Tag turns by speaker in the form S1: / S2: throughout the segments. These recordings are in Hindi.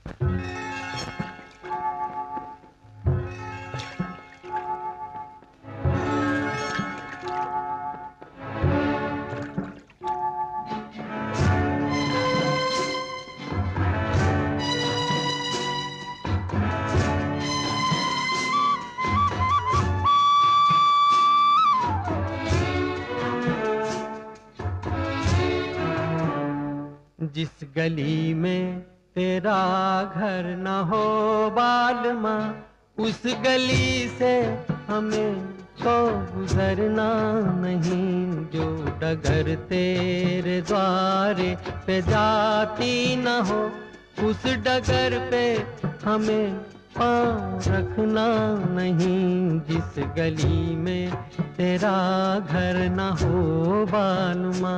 S1: जिस गली में तेरा घर न हो बालमा, उस गली से हमें तो गुजरना नहीं। जो डगर तेरे द्वारे पे जाती न हो, उस डगर पे हमें पाँव रखना नहीं। जिस गली में तेरा घर न हो बालमा।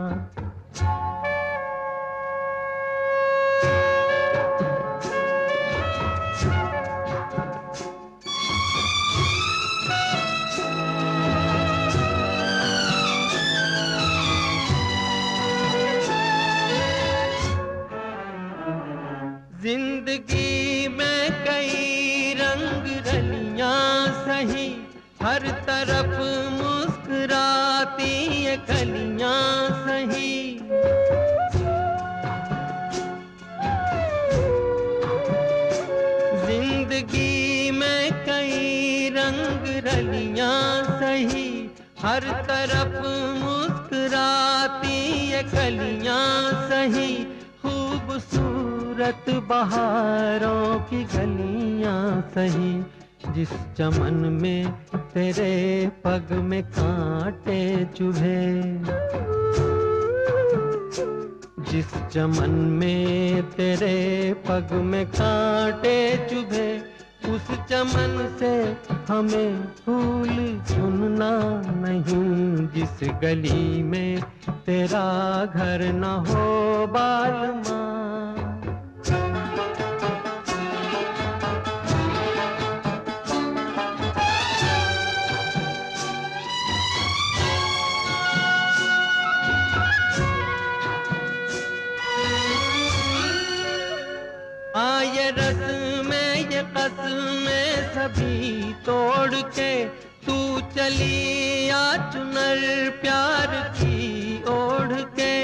S1: जिंदगी में कई रंग रलियां सही, हर तरफ मुस्कुराती ये कलियां सही। जिंदगी में कई रंग रलियां सही, हर तरफ मुस्कुराती ये कलियां सही। खूबसूरत बहारों की गलियां सही, जिस चमन में तेरे पग में कांटे चुभे। जिस चमन में तेरे पग में कांटे चुभे, उस चमन से हमें फूल चुनना नहीं। जिस गली में तेरा घर न हो बालमा। ये रस्में ये कसमें सभी तोड़ के तू चली आ चुनर प्यार की ओढ़ के।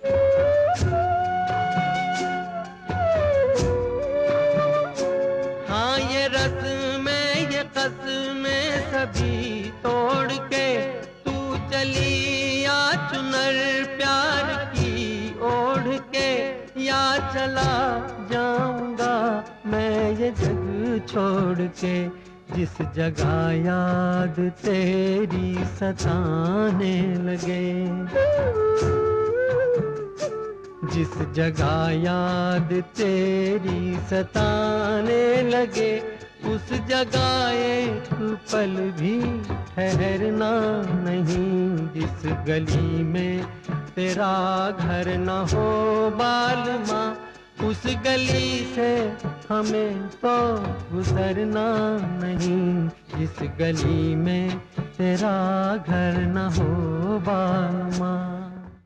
S1: हाँ ये रस्में ये कसमें सभी तोड़ के तू चली आ चुनर प्यार की ओढ़ के। या चला जाऊंगा मैं ये जग छोड़ के, जिस जगह याद तेरी सताने लगे। जिस जगह याद तेरी सताने लगे, उस जगह एक पल भी ठहरना नहीं। जिस गली में तेरा घर न हो बालमा, उस गली से हमें तो गुजरना नहीं। जिस गली में तेरा घर न हो बालमा।